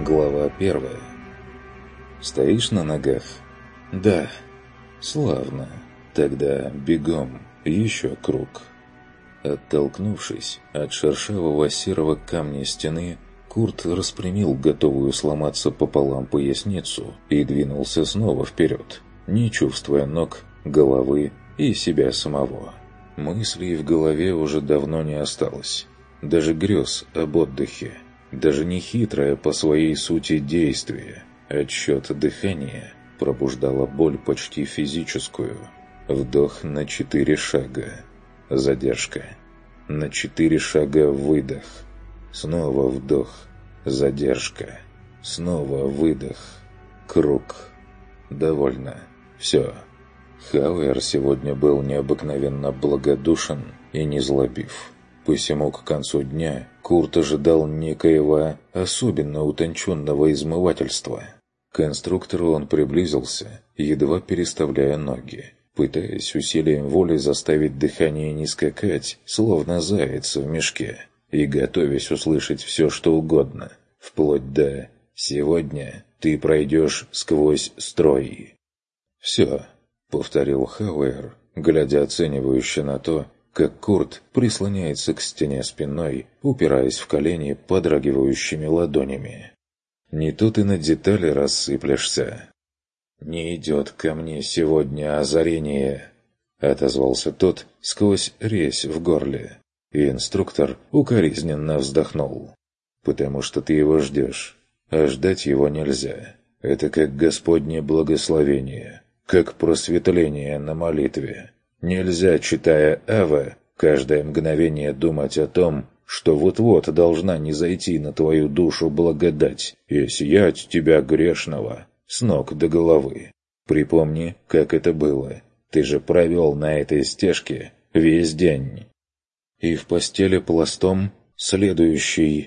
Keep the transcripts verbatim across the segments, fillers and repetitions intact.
Глава первая. Стоишь на ногах? Да. Славно. Тогда бегом, еще круг. Оттолкнувшись от шершавого серого камня стены, Курт распрямил готовую сломаться пополам поясницу и двинулся снова вперед, не чувствуя ног, головы и себя самого. Мыслей в голове уже давно не осталось. Даже грез об отдыхе. Даже нехитрое по своей сути действие, отсчет дыхания, пробуждало боль почти физическую. Вдох на четыре шага. Задержка. На четыре шага выдох. Снова вдох. Задержка. Снова выдох. Круг. Довольно. Все. Хауэр сегодня был необыкновенно благодушен и незлобив. Посему к концу дня Курт ожидал некоего особенно утонченного измывательства. К инструктору он приблизился, едва переставляя ноги, пытаясь усилием воли заставить дыхание не скакать, словно заяц в мешке, и готовясь услышать все, что угодно, вплоть до «сегодня ты пройдешь сквозь строй». «Все», — повторил Хауэр, глядя оценивающе на то, как Курт прислоняется к стене спиной, упираясь в колени подрагивающими ладонями. «Не то ты на детали рассыплешься». «Не идет ко мне сегодня озарение», — отозвался тот сквозь резь в горле, и инструктор укоризненно вздохнул. «Потому что ты его ждешь, а ждать его нельзя. Это как Господне благословение, как просветление на молитве. Нельзя, читая Аве, каждое мгновение думать о том, что вот-вот должна низойти на твою душу благодать и сиять тебя грешного с ног до головы. Припомни, как это было. Ты же провел на этой стежке весь день. И в постели пластом следующий.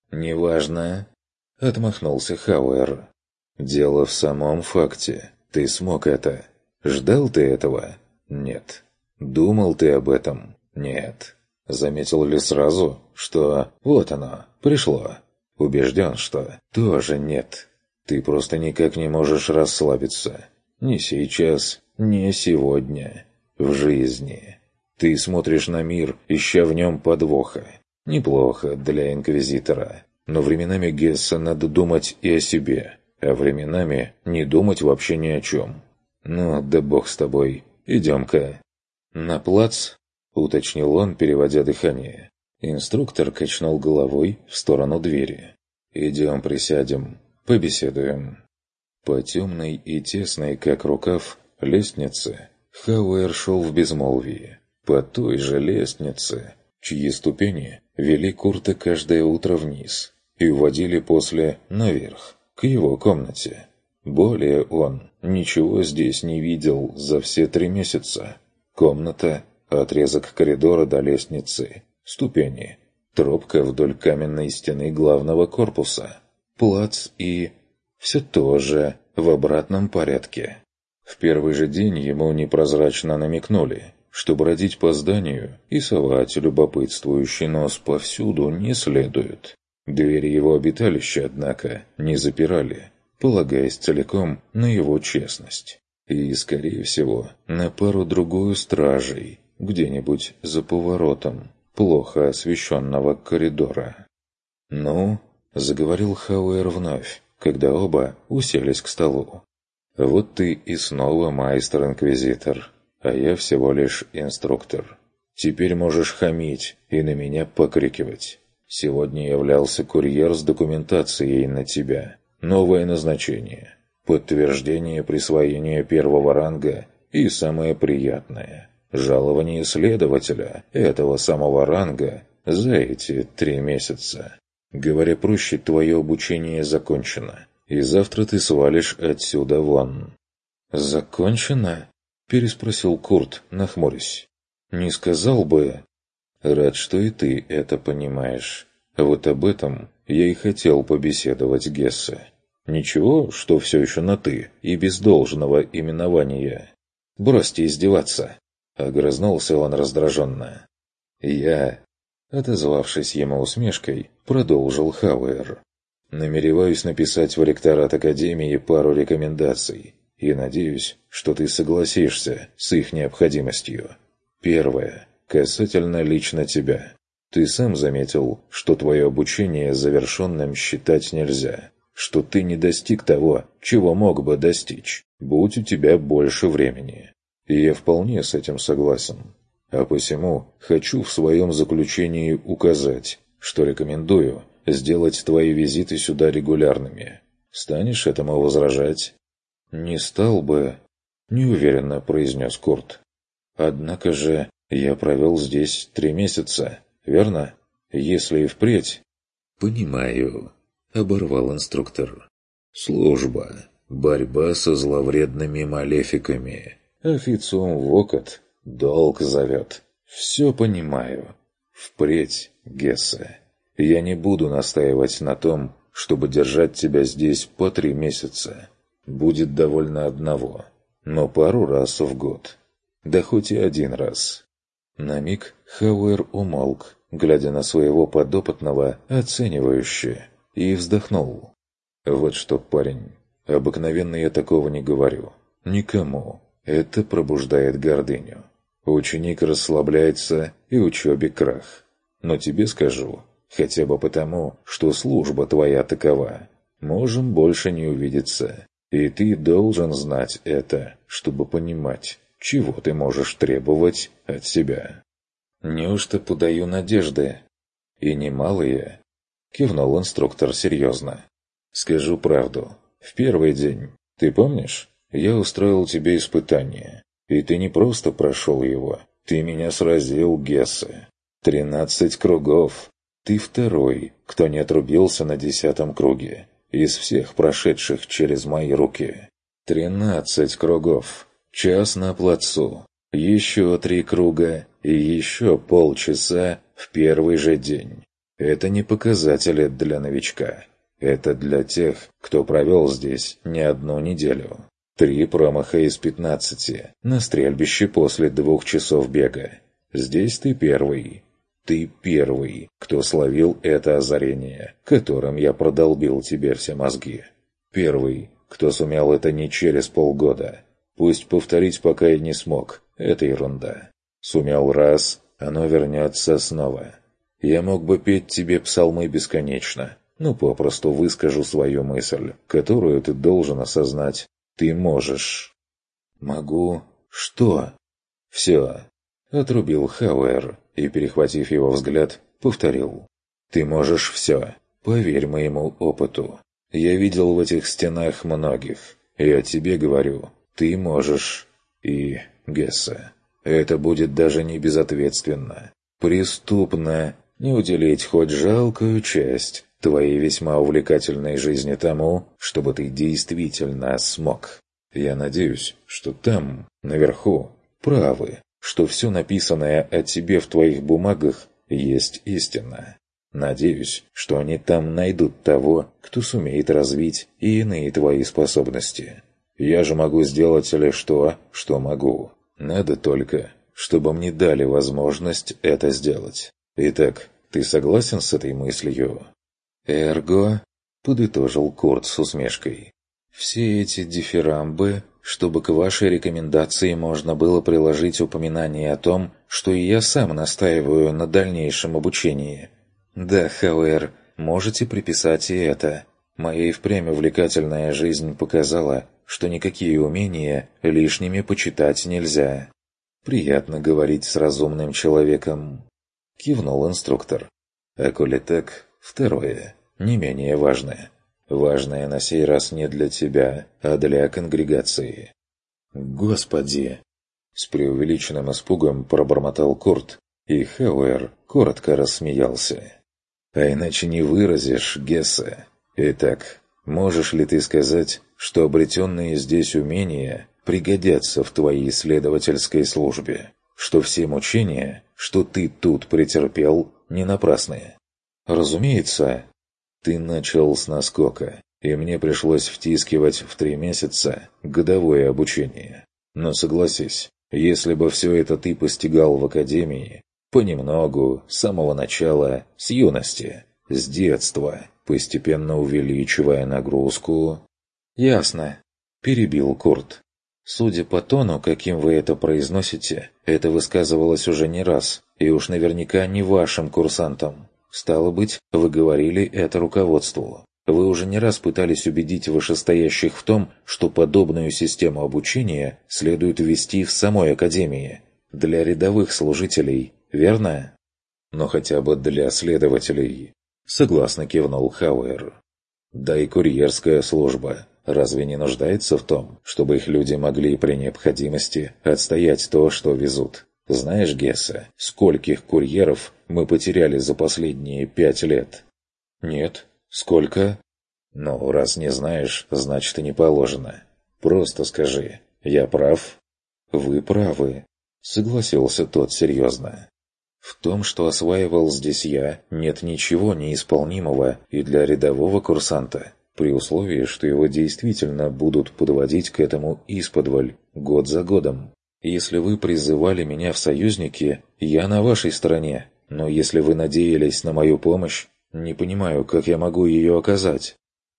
Неважно, — отмахнулся Хауэр. Дело в самом факте. Ты смог это. Ждал ты этого? Нет. Думал ты об этом? Нет. Заметил ли сразу, что вот оно, пришло? Убежден, что тоже нет. Ты просто никак не можешь расслабиться. Ни сейчас, ни сегодня. В жизни. Ты смотришь на мир, ища в нем подвоха. Неплохо для инквизитора. Но временами, Гесса, надо думать и о себе. А временами не думать вообще ни о чем. Ну, да бог с тобой. «Идем-ка». «На плац?» — уточнил он, переводя дыхание. Инструктор качнул головой в сторону двери. «Идем присядем, побеседуем». По темной и тесной, как рукав, лестнице Хауэр шел в безмолвии. По той же лестнице, чьи ступени вели Курта каждое утро вниз и уводили после наверх, к его комнате. Более он ничего здесь не видел за все три месяца. Комната, отрезок коридора до лестницы, ступени, тропка вдоль каменной стены главного корпуса, плац и... все то же в обратном порядке. В первый же день ему непрозрачно намекнули, что бродить по зданию и совать любопытствующий нос повсюду не следует. Двери его обиталища, однако, не запирали, полагаясь целиком на его честность. И, скорее всего, на пару-другую стражей, где-нибудь за поворотом плохо освещенного коридора. «Ну?» — заговорил Хауэр вновь, когда оба уселись к столу. «Вот ты и снова майстер-инквизитор, а я всего лишь инструктор. Теперь можешь хамить и на меня покрикивать. Сегодня являлся курьер с документацией на тебя». Новое назначение, подтверждение присвоения первого ранга и самое приятное – жалование следователя этого самого ранга за эти три месяца. Говоря проще, твое обучение закончено, и завтра ты свалишь отсюда вон. «Закончено?» – переспросил Курт, нахмурясь. «Не сказал бы...» «Рад, что и ты это понимаешь. Вот об этом я и хотел побеседовать, Гессе. Ничего, что все еще на «ты» и без должного именования. Бросьте издеваться!» — огрызнулся он раздраженно. «Я...» — отозвавшись ему усмешкой, продолжил Хауэр. Намереваюсь написать в ректорат Академии пару рекомендаций, и надеюсь, что ты согласишься с их необходимостью. Первое. Касательно лично тебя. Ты сам заметил, что твое обучение завершенным считать нельзя, что ты не достиг того, чего мог бы достичь, будь у тебя больше времени. И я вполне с этим согласен. А посему хочу в своем заключении указать, что рекомендую сделать твои визиты сюда регулярными. Станешь этому возражать? «Не стал бы», — неуверенно произнес Курт. «Однако же я провел здесь три месяца, верно? Если и впредь...» «Понимаю», — оборвал инструктор. «Служба, борьба со зловредными малефиками, официум вокот, долг зовет. Все понимаю. Впредь, Гессе, я не буду настаивать на том, чтобы держать тебя здесь по три месяца. Будет довольно одного, но пару раз в год. Да хоть и один раз». На миг Хауэр умолк, глядя на своего подопытного оценивающе, и вздохнул. «Вот что, парень, обыкновенно я такого не говорю. Никому. Это пробуждает гордыню. Ученик расслабляется, и учебе крах. Но тебе скажу, хотя бы потому, что служба твоя такова. Можем больше не увидеться. И ты должен знать это, чтобы понимать, чего ты можешь требовать от себя». «Неужто подаю надежды? И немалые?» — кивнул инструктор серьезно. «Скажу правду. В первый день, ты помнишь, я устроил тебе испытание, и ты не просто прошел его, ты меня сразил, Гессе. Тринадцать кругов. Ты второй, кто не отрубился на десятом круге из всех прошедших через мои руки. Тринадцать кругов. Час на плацу. Еще три круга и еще полчаса в первый же день. Это не показатели для новичка. Это для тех, кто провел здесь не одну неделю. Три промаха из пятнадцати на стрельбище после двух часов бега. Здесь ты первый. Ты первый, кто словил это озарение, которым я продолбил тебе все мозги. Первый, кто сумел это не через полгода. Пусть повторить пока и не смог, это ерунда. Сумел раз, оно вернется снова. Я мог бы петь тебе псалмы бесконечно, но попросту выскажу свою мысль, которую ты должен осознать. Ты можешь. Могу. Что? Все. Отрубил Хауэр и, перехватив его взгляд, повторил. Ты можешь все. Поверь моему опыту. Я видел в этих стенах многих. Я тебе говорю, ты можешь. И, Гессе, это будет даже не безответственно. Преступно не уделить хоть жалкую часть твоей весьма увлекательной жизни тому, чтобы ты действительно смог. Я надеюсь, что там, наверху, правы, что все написанное о тебе в твоих бумагах есть истина. Надеюсь, что они там найдут того, кто сумеет развить и иные твои способности. Я же могу сделать лишь то, что могу. Надо только, чтобы мне дали возможность это сделать. Итак, ты согласен с этой мыслью?» «Эрго», — подытожил Курт с усмешкой, — «все эти дифирамбы, чтобы к вашей рекомендации можно было приложить упоминание о том, что и я сам настаиваю на дальнейшем обучении. Да, Хауэр, можете приписать и это. Моя и впрямь увлекательная жизнь показала, что никакие умения лишними почитать нельзя. Приятно говорить с разумным человеком», — кивнул инструктор. «А коли так, второе, не менее важное. Важное на сей раз не для тебя, а для конгрегации». «Господи!» С преувеличенным испугом пробормотал Курт, и Хауэр коротко рассмеялся. «А иначе не выразишь, Гессе. Итак, можешь ли ты сказать, что обретенные здесь умения пригодятся в твоей исследовательской службе? Что все мучения, что ты тут претерпел, не напрасные?» «Разумеется. Ты начал с наскока, и мне пришлось втискивать в три месяца годовое обучение. Но согласись, если бы все это ты постигал в академии, понемногу, с самого начала, с юности, С детства, постепенно увеличивая нагрузку... «Ясно», – перебил Курт. «Судя по тону, каким вы это произносите, это высказывалось уже не раз, и уж наверняка не вашим курсантам. Стало быть, вы говорили это руководству. Вы уже не раз пытались убедить вышестоящих в том, что подобную систему обучения следует ввести в самой Академии. Для рядовых служителей, верно?» «Но хотя бы для следователей», — согласно кивнул Хауэр. «Да и курьерская служба разве не нуждается в том, чтобы их люди могли при необходимости отстоять то, что везут? Знаешь, Гессе, скольких курьеров мы потеряли за последние пять лет?» «Нет. Сколько?» «Ну, раз не знаешь, значит и не положено. Просто скажи, я прав?» «Вы правы», — согласился тот серьезно. «В том, что осваивал здесь я, нет ничего неисполнимого и для рядового курсанта, при условии, что его действительно будут подводить к этому исподволь, год за годом. Если вы призывали меня в союзники, я на вашей стороне, но если вы надеялись на мою помощь, не понимаю, как я могу ее оказать».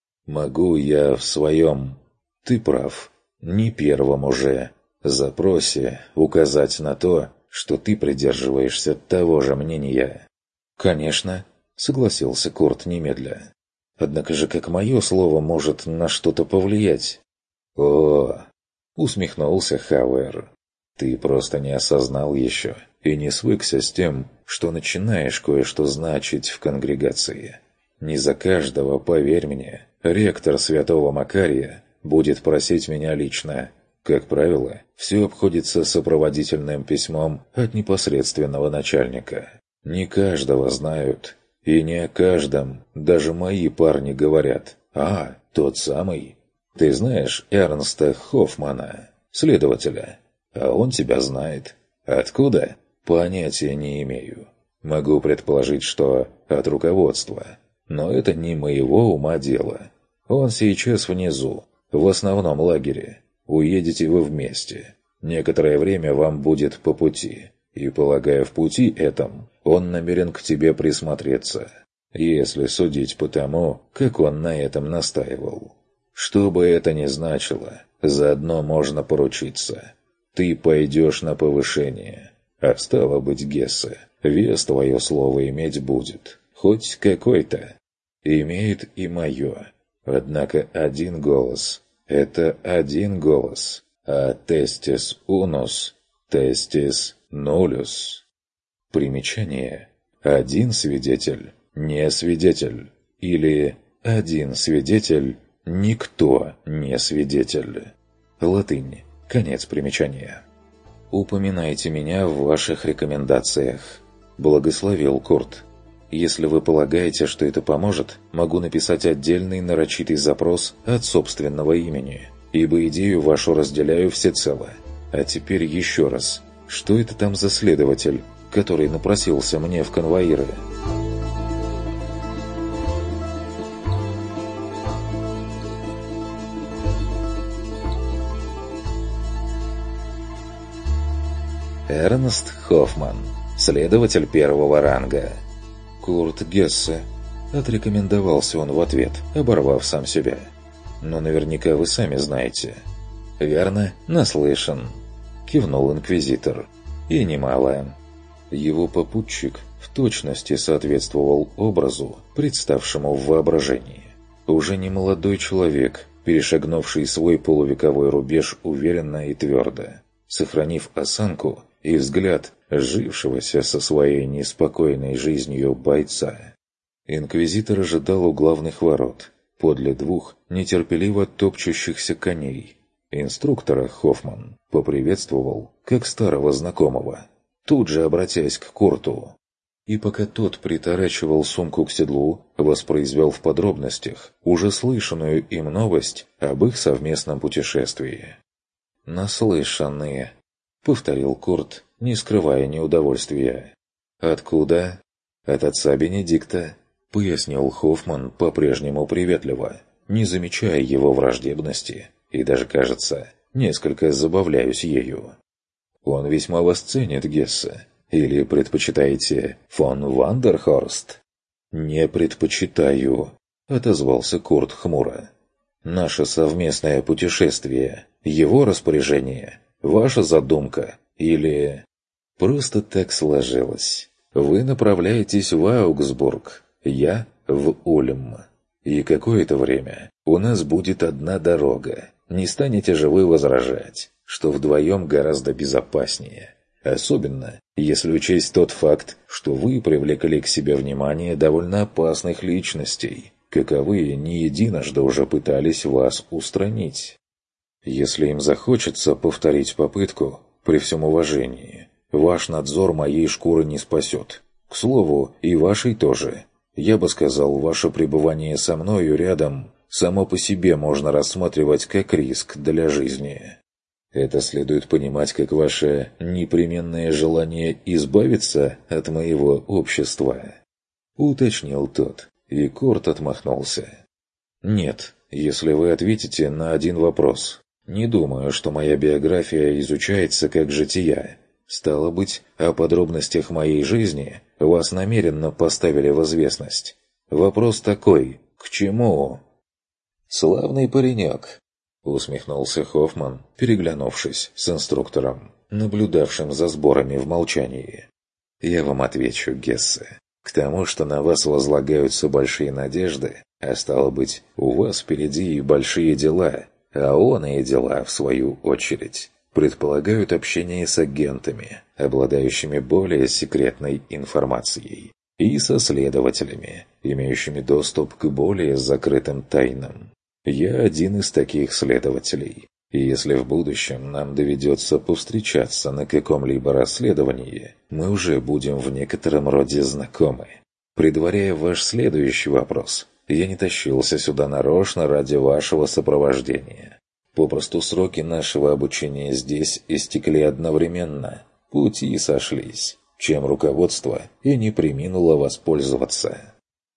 «Могу я в своем, ты прав, не первом уже, запросе указать на то, что ты придерживаешься того же мнения». «Конечно», — согласился Курт немедля. «Однако же как мое слово может на что-то повлиять?» «О!» — усмехнулся Хауэр. «Ты просто не осознал еще и не свыкся с тем, что начинаешь кое-что значить в конгрегации. Не за каждого, поверь мне, ректор Святого Макария будет просить меня лично. Как правило, все обходится сопроводительным письмом от непосредственного начальника. Не каждого знают, и не о каждом даже мои парни говорят. А, тот самый. Ты знаешь Эрнста Хоффмана, следователя? А он тебя знает. Откуда? Понятия не имею. Могу предположить, что от руководства. Но это не моего ума дело. Он сейчас внизу, в основном лагере. Уедете вы вместе. Некоторое время вам будет по пути. И, полагаю, в пути этом он намерен к тебе присмотреться. Если судить по тому, как он на этом настаивал. Что бы это ни значило, заодно можно поручиться. Ты пойдешь на повышение. А стало быть, Гессе, вес твое слово иметь будет. Хоть какой-то. Имеет и мое. Однако один голос — это один голос. А testis unus, testis nullus. Примечание. Один свидетель — не свидетель. Или один свидетель — никто не свидетель. Латынь. Конец примечания. «Упоминайте меня в ваших рекомендациях», — благословил Курт. «Если вы полагаете, что это поможет, могу написать отдельный нарочитый запрос от собственного имени, ибо идею вашу разделяю всецело. А теперь еще раз, что это там за следователь, который напросился мне в конвоиры?» «Эрнст Хоффман, следователь первого ранга». «Курт Гессе», — отрекомендовался он в ответ, оборвав сам себя. «Но наверняка вы сами знаете». «Верно, наслышан», — кивнул инквизитор. «И немало». Его попутчик в точности соответствовал образу, представшему в воображении. Уже не молодой человек, перешагнувший свой полувековой рубеж уверенно и твердо, сохранив осанку и взгляд жившегося со своей неспокойной жизнью бойца. Инквизитор ожидал у главных ворот, подле двух нетерпеливо топчущихся коней. Инструктора Хоффман поприветствовал, как старого знакомого, тут же обратясь к Курту. И пока тот приторачивал сумку к седлу, воспроизвел в подробностях уже слышанную им новость об их совместном путешествии. «Наслышанные», — повторил Курт, не скрывая неудовольствия. «Откуда?» «От отца Бенедикта», — пояснил Хоффман по-прежнему приветливо, не замечая его враждебности, и даже, кажется, несколько забавляюсь ею. «Он весьма вас ценит, Гессе. Или предпочитаете фон Вандерхорст?» «Не предпочитаю», — отозвался Курт хмуро. «Наше совместное путешествие, его распоряжение, ваша задумка или...» «Просто так сложилось. Вы направляетесь в Аугсбург, я в Ульм. И какое-то время у нас будет одна дорога. Не станете же вы возражать, что вдвоем гораздо безопаснее. Особенно, если учесть тот факт, что вы привлекли к себе внимание довольно опасных личностей, каковые не единожды уже пытались вас устранить. Если им захочется повторить попытку, при всем уважении, ваш надзор моей шкуры не спасет. К слову, и вашей тоже. Я бы сказал, ваше пребывание со мною рядом само по себе можно рассматривать как риск для жизни. Это следует понимать как ваше непременное желание избавиться от моего общества», — уточнил тот, и Курт отмахнулся. «Нет, если вы ответите на один вопрос. Не думаю, что моя биография изучается как жития. Стало быть, о подробностях моей жизни вас намеренно поставили в известность. Вопрос такой: к чему?» «Славный паренек», — усмехнулся Хоффман, переглянувшись с инструктором, наблюдавшим за сборами в молчании. «Я вам отвечу, Гессе. К тому, что на вас возлагаются большие надежды, а стало быть, у вас впереди и большие дела, а оные дела, в свою очередь, предполагают общение с агентами, обладающими более секретной информацией, и со следователями, имеющими доступ к более закрытым тайнам. Я один из таких следователей, и если в будущем нам доведется повстречаться на каком-либо расследовании, мы уже будем в некотором роде знакомы. Предваряя ваш следующий вопрос, я не тащился сюда нарочно ради вашего сопровождения. Попросту сроки нашего обучения здесь истекли одновременно, пути сошлись, чем руководство и не преминуло воспользоваться.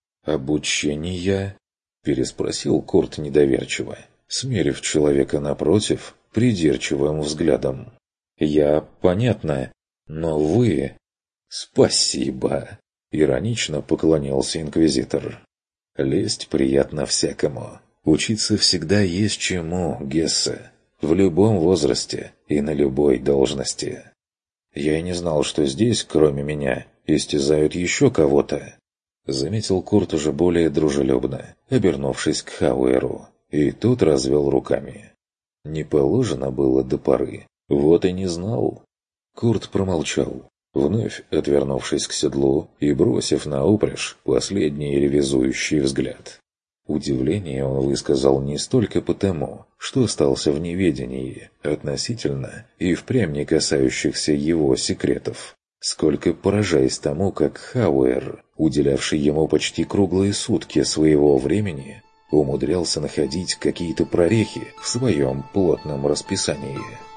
«Обучение?» – переспросил Курт недоверчиво, смерив человека напротив придирчивым взглядом. «Я, понятно, но вы...» «Спасибо!» – иронично поклонился инквизитор. «Лесть приятно всякому. Учиться всегда есть чему, Гессе, в любом возрасте и на любой должности. Я и не знал, что здесь, кроме меня, истязают еще кого-то», — заметил Курт уже более дружелюбно, обернувшись к Хауэру, и тут развел руками. «Не положено было до поры, вот и не знал». Курт промолчал, вновь отвернувшись к седлу и бросив на упряжь последний ревизующий взгляд. Удивление он высказал не столько потому, что остался в неведении относительно и впрямь не касающихся его секретов, сколько поражаясь тому, как Хауэр, уделявший ему почти круглые сутки своего времени, умудрялся находить какие-то прорехи в своем плотном расписании.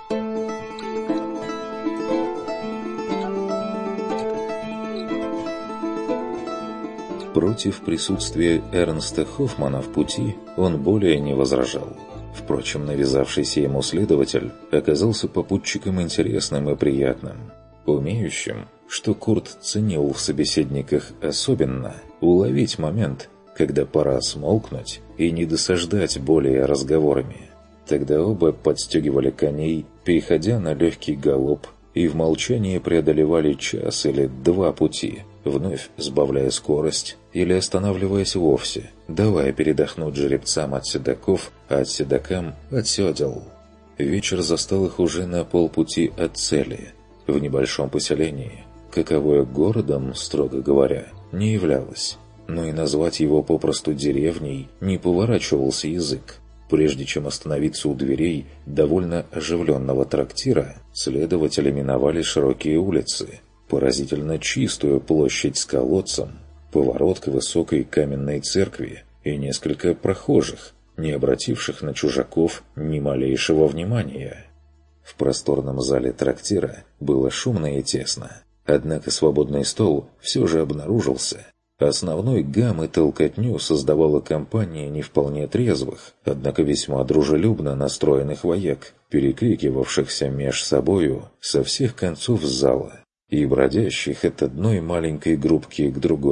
Против присутствия Эрнста Хоффмана в пути он более не возражал. Впрочем, навязавшийся ему следователь оказался попутчиком интересным и приятным, умеющим, что Курт ценил в собеседниках особенно, уловить момент, когда пора смолкнуть и не досаждать более разговорами. Тогда оба подстегивали коней, переходя на легкий галоп, и в молчании преодолевали час или два пути, вновь сбавляя скорость или останавливаясь вовсе, давая передохнуть жеребцам от седаков, а от седакам от седел. Вечер застал их уже на полпути от цели, в небольшом поселении, каковое городом, строго говоря, не являлось, но и назвать его попросту деревней не поворачивался язык. Прежде чем остановиться у дверей довольно оживленного трактира, следователи миновали широкие улицы, поразительно чистую площадь с колодцем, поворот к высокой каменной церкви и несколько прохожих, не обративших на чужаков ни малейшего внимания. В просторном зале трактира было шумно и тесно, однако свободный стол все же обнаружился. Основной гам и толкотню создавала компания не вполне трезвых, однако весьма дружелюбно настроенных вояк, перекрикивавшихся меж собою со всех концов зала и бродящих от одной маленькой группки к другой,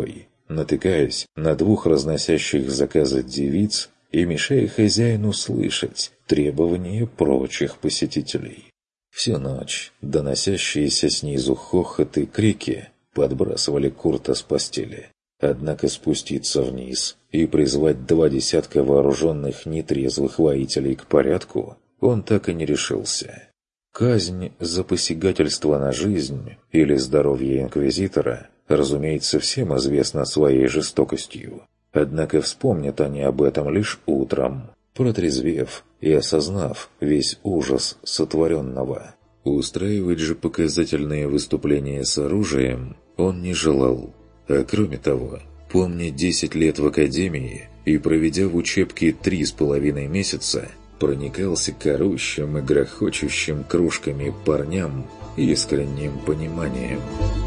натыкаясь на двух разносящих заказы девиц и мешая хозяину слышать требования прочих посетителей. Всю ночь доносящиеся снизу хохот и крики подбрасывали Курта с постели. Однако спуститься вниз и призвать два десятка вооруженных нетрезвых воителей к порядку он так и не решился. Казнь за посягательство на жизнь или здоровье инквизитора, разумеется, всем известна своей жестокостью. Однако вспомнят они об этом лишь утром, протрезвев и осознав весь ужас сотворенного. Устраивать же показательные выступления с оружием он не желал. А кроме того, помня десять лет в академии и проведя в учебке три с половиной месяца, проникался к орущим и грохочущим кружками парням искренним пониманием.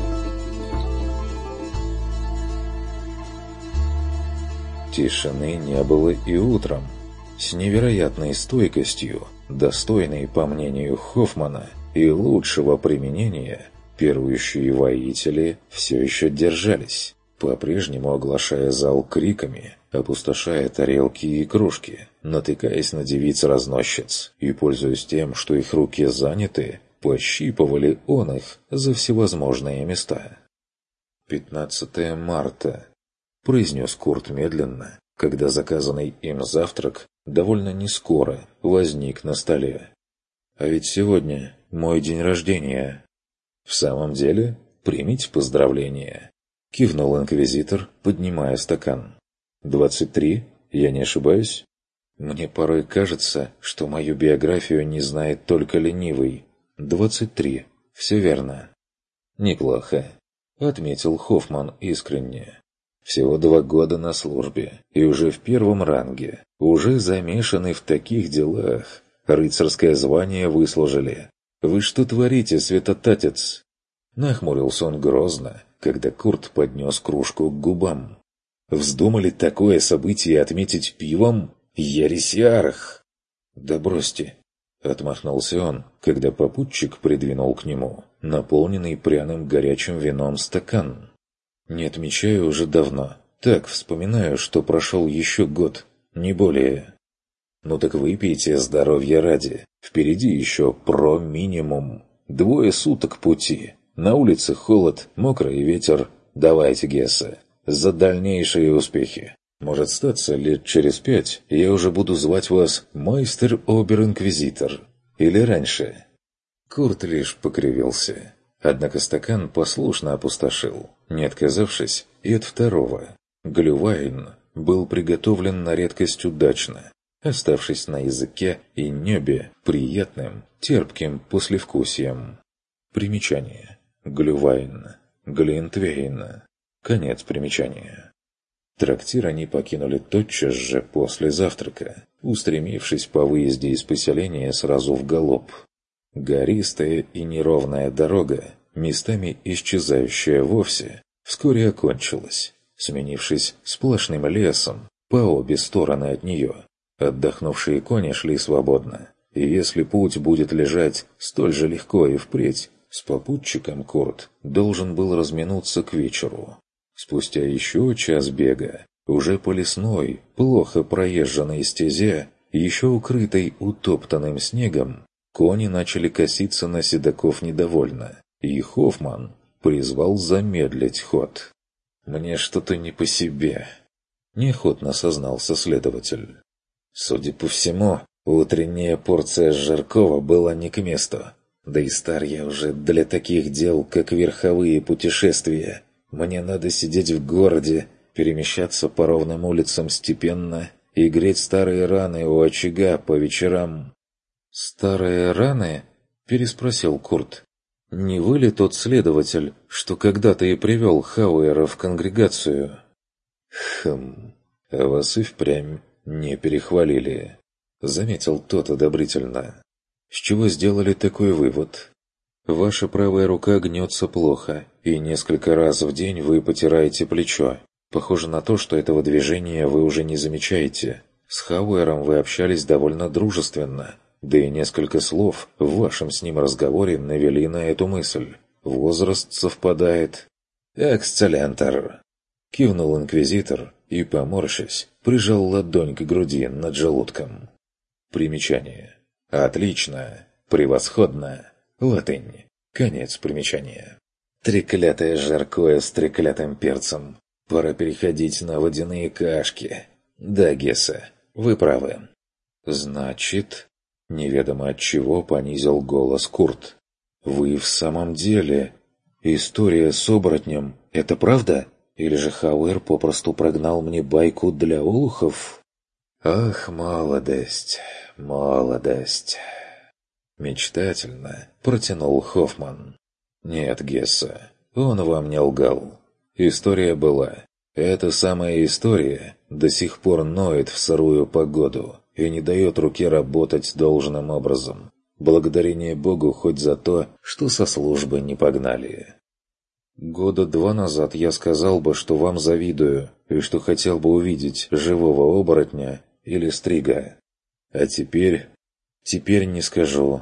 Тишины не было и утром. С невероятной стойкостью, достойной, по мнению Хоффмана, и лучшего применения, пирующие воители все еще держались, по-прежнему оглашая зал криками, опустошая тарелки и кружки, натыкаясь на девиц-разносчиц и, пользуясь тем, что их руки заняты, пощипывали он их за всевозможные места. «пятнадцатое марта», — произнес Курт медленно, когда заказанный им завтрак довольно нескоро возник на столе. «А ведь сегодня мой день рождения». «В самом деле, примите поздравления», — кивнул инквизитор, поднимая стакан. «Двадцать три? Я не ошибаюсь?» «Мне порой кажется, что мою биографию не знает только ленивый. Двадцать три. Все верно». «Неплохо», — отметил Хоффман искренне. «Всего два года на службе, и уже в первом ранге, уже замешаны в таких делах. Рыцарское звание выслужили. Вы что творите, святотатец?» Нахмурился он грозно, когда Курт поднес кружку к губам. «Вздумали такое событие отметить пивом? Ересиарх!» «Да бросьте!» — отмахнулся он, когда попутчик придвинул к нему наполненный пряным горячим вином стакан. «Не отмечаю уже давно. Так, вспоминаю, что прошел еще год, не более». «Ну так выпейте здоровья ради. Впереди еще про минимум. Двое суток пути. На улице холод, мокрый ветер. Давайте, Гесса, за дальнейшие успехи. Может статься, лет через пять я уже буду звать вас майстер-обер-инквизитор. Или раньше». Курт лишь покривился. Однако стакан послушно опустошил, не отказавшись и от второго. Глювайн был приготовлен на редкость удачно, оставшись на языке и небе приятным, терпким послевкусием. Примечание. Глювайн. Глинтвейн. Конец примечания. Трактир они покинули тотчас же после завтрака, устремившись по выезде из поселения сразу в галоп. Гористая и неровная дорога, местами исчезающая вовсе, вскоре окончилась, сменившись сплошным лесом по обе стороны от нее. Отдохнувшие кони шли свободно, и если путь будет лежать столь же легко и впредь, с попутчиком Курт должен был разминуться к вечеру. Спустя еще час бега, уже по лесной, плохо проезженной стезе, еще укрытой утоптанным снегом, кони начали коситься на седаков недовольно, и Хоффман призвал замедлить ход. «Мне что-то не по себе», — неохотно сознался следователь. Судя по всему, утренняя порция Жаркова была не к месту. Да и стар я уже для таких дел, как верховые путешествия. Мне надо сидеть в городе, перемещаться по ровным улицам степенно и греть старые раны у очага по вечерам. «Старые раны?» – переспросил Курт. «Не вы ли тот следователь, что когда-то и привел Хауэра в конгрегацию?» «Хм, а вас и впрямь не перехвалили», — заметил тот одобрительно. «С чего сделали такой вывод?» «Ваша правая рука гнется плохо, и несколько раз в день вы потираете плечо. Похоже на то, что этого движения вы уже не замечаете. С Хауэром вы общались довольно дружественно, да и несколько слов в вашем с ним разговоре навели на эту мысль. Возраст совпадает». «Эксцеллентер!» Кивнул инквизитор и, поморщась, прижал ладонь к груди над желудком. Примечание. Отлично. Превосходно. Латынь. Конец примечания. Треклятое жаркое с треклятым перцем. Пора переходить на водяные кашки. Да, Гесса, вы правы. Значит, неведомо от чего понизил голос Курт. Вы в самом деле... История с оборотнем — это правда? Или же Хауэр попросту прогнал мне байку для олухов? Ах, молодость, молодость. Мечтательно протянул Хоффман. Нет, Гесса, он вам не лгал. История была. Эта самая история до сих пор ноет в сырую погоду и не дает руке работать должным образом. Благодарение Богу хоть за то, что со службы не погнали. Года два назад я сказал бы, что вам завидую, и что хотел бы увидеть живого оборотня или стрига. А теперь... Теперь не скажу.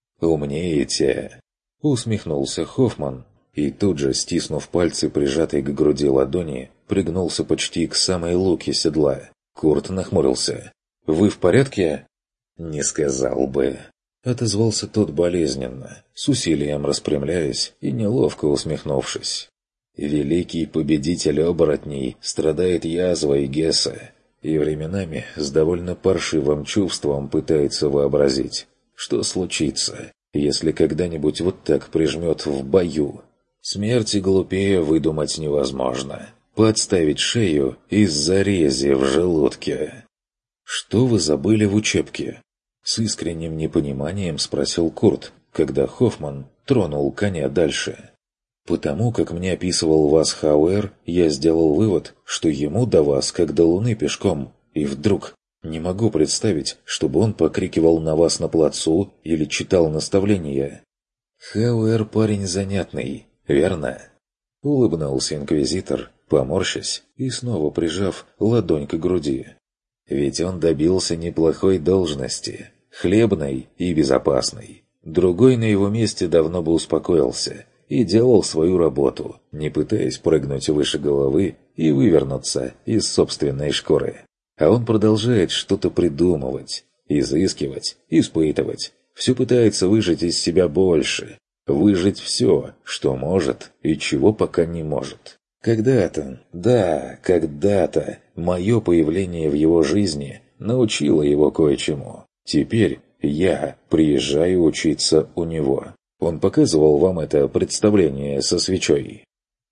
Умнеете. Усмехнулся Хоффман, и тут же, стиснув пальцы, прижатой к груди ладони, пригнулся почти к самой луке седла. Курт нахмурился. «Вы в порядке?» «Не сказал бы». Отозвался тот болезненно, с усилием распрямляясь и неловко усмехнувшись. Великий победитель оборотней страдает язвой Гесса, и временами с довольно паршивым чувством пытается вообразить, что случится, если когда-нибудь вот так прижмет в бою. Смерти глупее выдумать невозможно. Подставить шею из-за рези в желудке. «Что вы забыли в учебке?» С искренним непониманием спросил Курт, когда Хоффман тронул коня дальше. «Потому как мне описывал вас Хауэр, я сделал вывод, что ему до вас как до луны пешком, и вдруг не могу представить, чтобы он покрикивал на вас на плацу или читал наставления». «Хауэр парень занятный, верно?» Улыбнулся инквизитор, поморщась и снова прижав ладонь к груди. Ведь он добился неплохой должности, хлебной и безопасной. Другой на его месте давно бы успокоился и делал свою работу, не пытаясь прыгнуть выше головы и вывернуться из собственной шкуры. А он продолжает что-то придумывать, изыскивать, испытывать. Все пытается выжать из себя больше, выжать все, что может и чего пока не может. Когда-то, да, когда-то мое появление в его жизни научило его кое-чему. Теперь я приезжаю учиться у него. Он показывал вам это представление со свечой?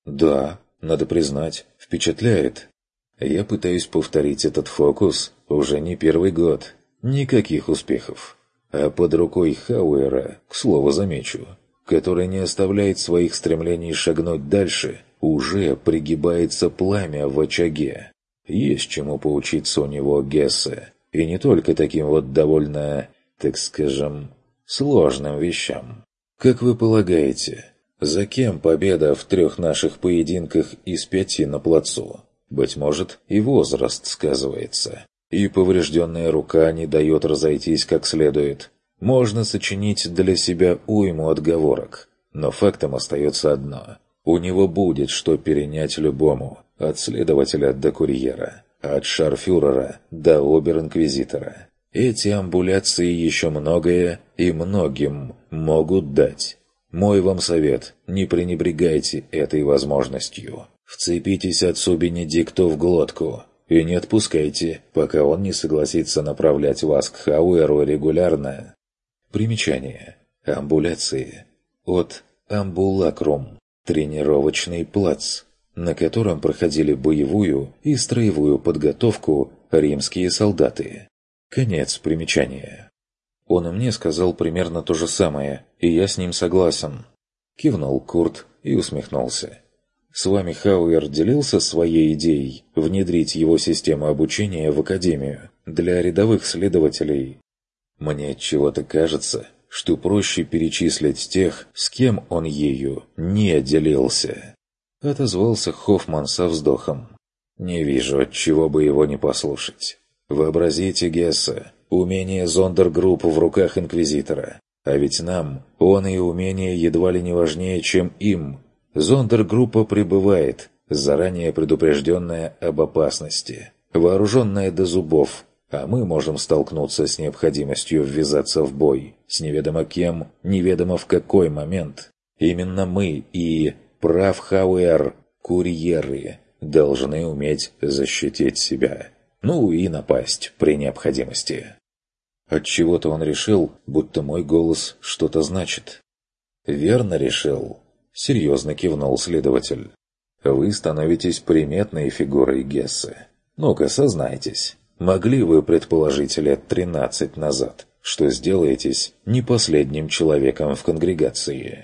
Да, надо признать, впечатляет. Я пытаюсь повторить этот фокус уже не первый год. Никаких успехов. А под рукой Хауэра, к слову замечу, который не оставляет своих стремлений шагнуть дальше, уже пригибается пламя в очаге. Есть чему поучиться у него Гессе, и не только таким вот довольно, так скажем, сложным вещам. Как вы полагаете, за кем победа в трех наших поединках из пяти на плацу? Быть может, и возраст сказывается, и поврежденная рука не дает разойтись как следует. Можно сочинить для себя уйму отговорок, но фактом остается одно. У него будет что перенять любому, от следователя до курьера, от шарфюрера до обер-инквизитора. Эти амбуляции еще многое и многим могут дать. Мой вам совет – не пренебрегайте этой возможностью. Вцепитесь отцу Бенедикту в глотку и не отпускайте, пока он не согласится направлять вас к Хауэру регулярно. Примечание. Амбуляции. От амбулакрум. Тренировочный плац, на котором проходили боевую и строевую подготовку римские солдаты. Конец примечания. Он и мне сказал примерно то же самое, и я с ним согласен. Кивнул Курт и усмехнулся. С вами Хауэр делился своей идеей внедрить его систему обучения в Академию для рядовых следователей? Мне чего-то кажется, что проще перечислить тех, с кем он ею не делился. Отозвался Хоффман со вздохом. Не вижу, отчего бы его не послушать. Вообразите, Гесса, умение зондергрупп в руках Инквизитора. А ведь нам он и умение едва ли не важнее, чем им. Зондергруппа прибывает, заранее предупрежденная об опасности, вооруженная до зубов, а мы можем столкнуться с необходимостью ввязаться в бой с неведомо кем, неведомо в какой момент. Именно мы и Правхауэр, курьеры, должны уметь защитить себя, ну и напасть при необходимости. Отчего-то он решил, будто мой голос что-то значит. «Верно решил», — серьезно кивнул следователь. «Вы становитесь приметной фигурой Гессе. Ну-ка, сознайтесь, могли вы предположить лет тринадцать назад, что сделаетесь не последним человеком в конгрегации?»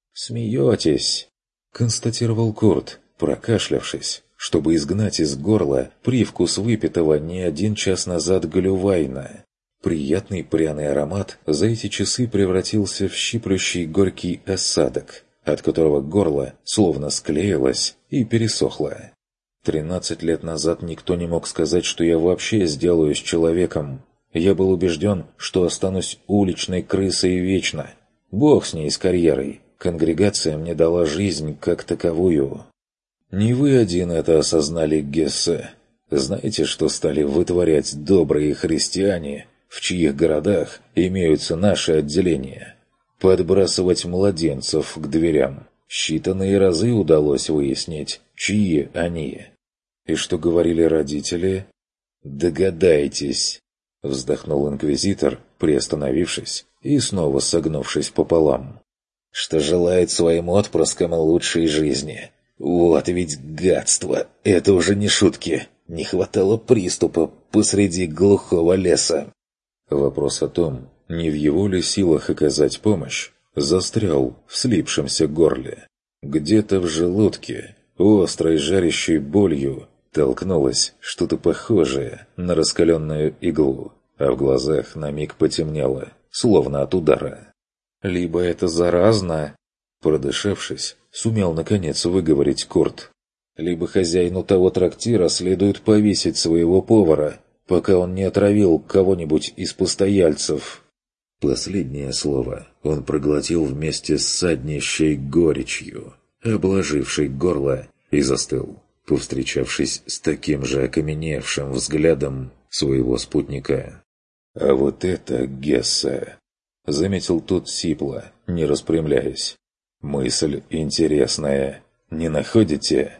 «Смеетесь», — констатировал Курт, прокашлявшись, чтобы изгнать из горла привкус выпитого не один час назад глювайна. Приятный пряный аромат за эти часы превратился в щиплющий горький осадок, от которого горло словно склеилось и пересохло. Тринадцать лет назад никто не мог сказать, что я вообще сделаюсь человеком. Я был убежден, что останусь уличной крысой вечно. Бог с ней, с карьерой. Конгрегация мне дала жизнь как таковую. Не вы один это осознали, Гессе. Знаете, что стали вытворять добрые христиане, в чьих городах имеются наши отделения? Подбрасывать младенцев к дверям. Считанные разы удалось выяснить, чьи они. И что говорили родители? «Догадайтесь», — вздохнул инквизитор, приостановившись и снова согнувшись пополам. «Что желает своим отпрыскам лучшей жизни. Вот ведь гадство! Это уже не шутки. Не хватало приступа посреди глухого леса». Вопрос о том, не в его ли силах оказать помощь, застрял в слипшемся горле. Где-то в желудке, острой жарящей болью, толкнулось что-то похожее на раскаленную иглу, а в глазах на миг потемнело, словно от удара. «Либо это заразно», — продышавшись, сумел наконец выговорить Курт. «Либо хозяину того трактира следует повесить своего повара, пока он не отравил кого-нибудь из постояльцев». Последнее слово он проглотил вместе с саднищей горечью, обложившей горло, и застыл, повстречавшись с таким же окаменевшим взглядом своего спутника. «А вот это Гессе!» — заметил тот сипло, не распрямляясь. «Мысль интересная, не находите?»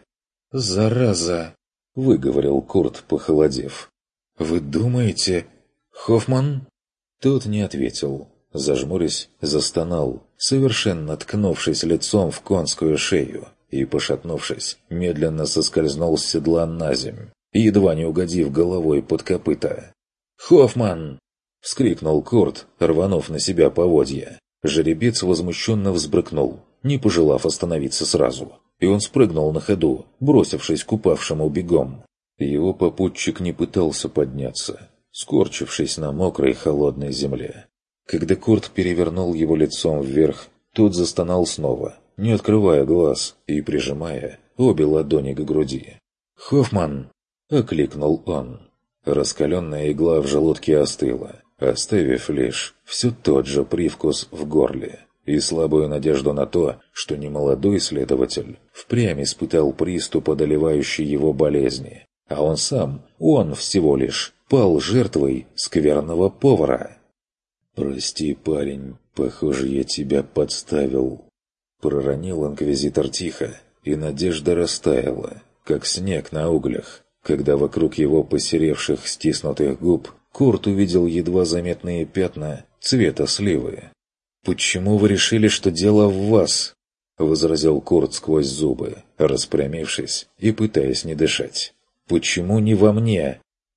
«Зараза!» — выговорил Курт, похолодев. «Вы думаете, Хоффман?» Тот не ответил, зажмурясь, застонал, совершенно ткнувшись лицом в конскую шею, и, пошатнувшись, медленно соскользнул с седла на земь, едва не угодив головой под копыта. «Хоффман!» — вскрикнул Курт, рванув на себя поводья. Жеребец возмущенно взбрыкнул, не пожелав остановиться сразу, и он спрыгнул на ходу, бросившись к упавшему бегом. Его попутчик не пытался подняться, скорчившись на мокрой холодной земле. Когда Курт перевернул его лицом вверх, тот застонал снова, не открывая глаз и прижимая обе ладони к груди. «Хоффман!» — окликнул он. Раскаленная игла в желудке остыла, оставив лишь все тот же привкус в горле и слабую надежду на то, что немолодой следователь впрямь испытал приступ одолевающей его болезни, а он сам, он всего лишь пал жертвой скверного повара. «Прости, парень, похоже, я тебя подставил», — проронил инквизитор тихо, и надежда растаяла, как снег на углях, когда вокруг его посеревших стиснутых губ Курт увидел едва заметные пятна цвета сливы. «Почему вы решили, что дело в вас?» — возразил Курт сквозь зубы, распрямившись и пытаясь не дышать. «Почему не во мне?»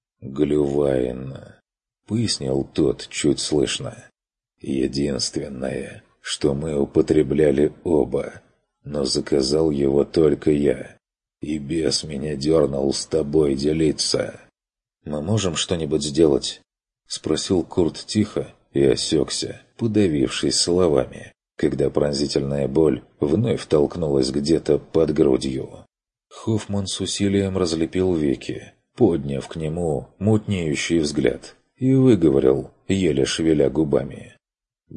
«Глювайн», — пояснил тот чуть слышно. «Единственное, что мы употребляли оба, но заказал его только я, и бес меня дернул с тобой делиться». «Мы можем что-нибудь сделать?» — спросил Курт тихо и осекся, подавившись словами, когда пронзительная боль вновь толкнулась где-то под грудью. Хоффман с усилием разлепил веки, подняв к нему мутнеющий взгляд, и выговорил, еле шевеля губами.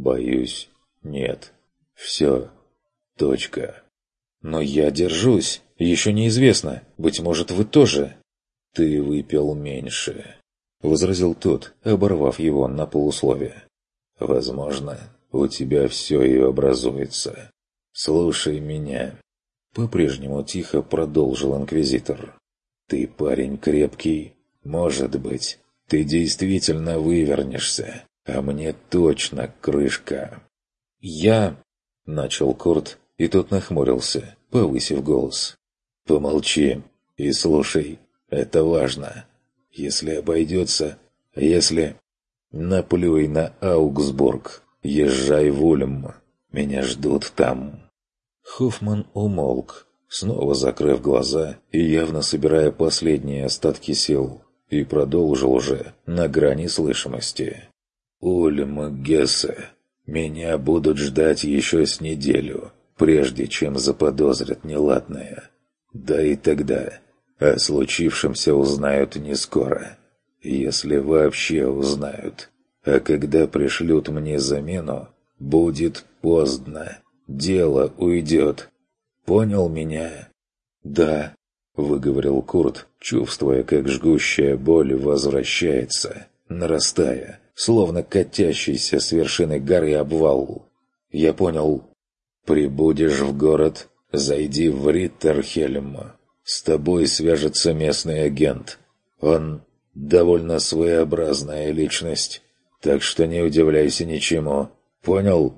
«Боюсь, нет. Все. Точка». «Но я держусь. Еще неизвестно. Быть может, вы тоже...» «Ты выпил меньше», — возразил тот, оборвав его на полусловие. «Возможно, у тебя все и образуется. Слушай меня». По-прежнему тихо продолжил инквизитор. «Ты парень крепкий. Может быть, ты действительно вывернешься, а мне точно крышка». «Я...» — начал Курт, и тот нахмурился, повысив голос. «Помолчи и слушай. Это важно. Если обойдется, если... Наплюй на Аугсбург, езжай в Ульм. Меня ждут там». Хоффман умолк, снова закрыв глаза и явно собирая последние остатки сил, и продолжил уже на грани слышимости. «Ульм, Гессе. Меня будут ждать еще с неделю, прежде чем заподозрят неладное. Да и тогда... О случившемся узнают не скоро, если вообще узнают. А когда пришлют мне замену, будет поздно. Дело уйдет. Понял меня?» «Да», — выговорил Курт, чувствуя, как жгущая боль возвращается, нарастая, словно катящийся с вершины горы обвал. «Я понял. Прибудешь в город, зайди в Риттерхельм. С тобой свяжется местный агент. Он довольно своеобразная личность, так что не удивляйся ничему. Понял?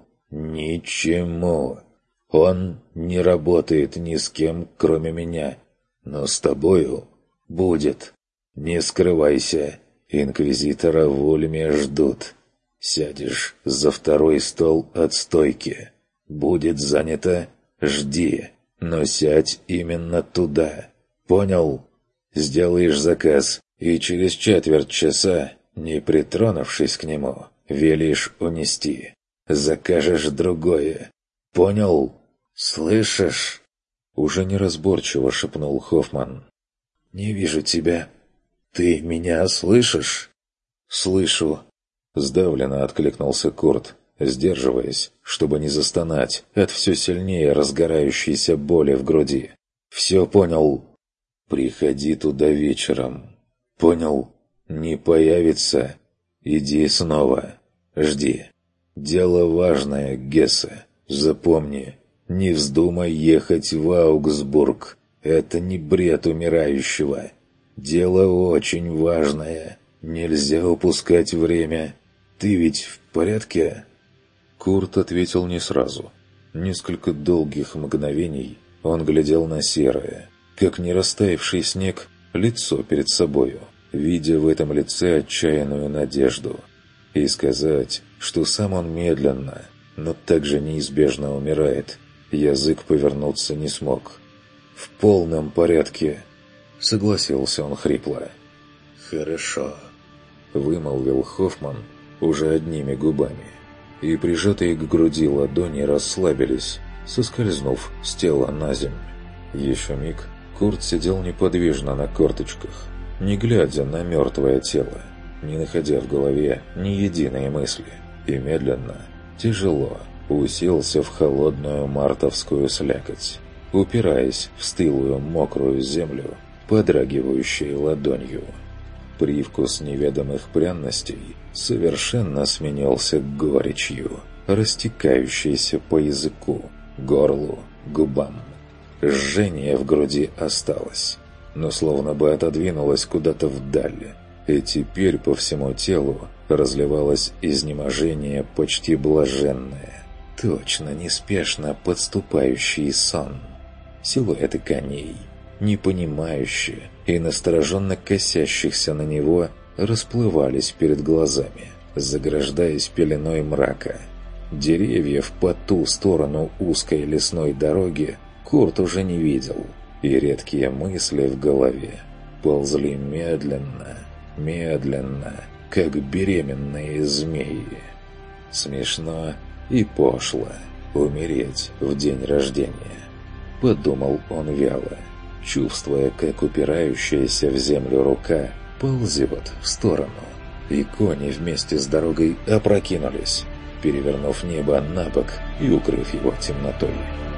Ничему. Он не работает ни с кем, кроме меня. Но с тобою будет. Не скрывайся. Инквизитора в Ульме ждут. Сядешь за второй стол от стойки. Будет занято? Жди. Но сядь именно туда. Понял? Сделаешь заказ, и через четверть часа, не притронувшись к нему, велишь унести. Закажешь другое. Понял? Слышишь?» Уже неразборчиво шепнул Хоффман. «Не вижу тебя. Ты меня слышишь?» «Слышу», — сдавленно откликнулся Курт, сдерживаясь, чтобы не застонать от все сильнее разгорающейся боли в груди. «Все понял. Приходи туда вечером. Понял? Не появится? Иди снова. Жди. Дело важное, Гессе. Запомни, не вздумай ехать в Аугсбург. Это не бред умирающего. Дело очень важное. Нельзя упускать время. Ты ведь в порядке?» Курт ответил не сразу. Несколько долгих мгновений он глядел на серое, как не растаявший снег, лицо перед собою, видя в этом лице отчаянную надежду. И сказать, что сам он медленно, но также неизбежно умирает, язык повернуться не смог. «В полном порядке», — согласился он хрипло. «Хорошо», — вымолвил Хоффман уже одними губами. И прижатые к груди ладони расслабились, соскользнув с тела на землю. Еще миг Курт сидел неподвижно на корточках, не глядя на мертвое тело, не находя в голове ни единой мысли, и медленно, тяжело уселся в холодную мартовскую слякоть, упираясь в стылую мокрую землю, подрагивающей ладонью. Привкус неведомых пряностей совершенно сменился горечью, растекающейся по языку, горлу, губам. Жжение в груди осталось, но словно бы отодвинулось куда-то вдаль, и теперь по всему телу разливалось изнеможение почти блаженное, точно неспешно подступающий сон. Силуэты коней, не понимающие и настороженно косящихся на него, расплывались перед глазами, заграждаясь пеленой мрака. Деревьев по ту сторону узкой лесной дороги Курт уже не видел, и редкие мысли в голове ползли медленно, медленно, как беременные змеи. Смешно и пошло умереть в день рождения, подумал он вяло, чувствуя, как упирающаяся в землю рука ползет в сторону, и кони вместе с дорогой опрокинулись, перевернув небо на бок и укрыв его темнотой.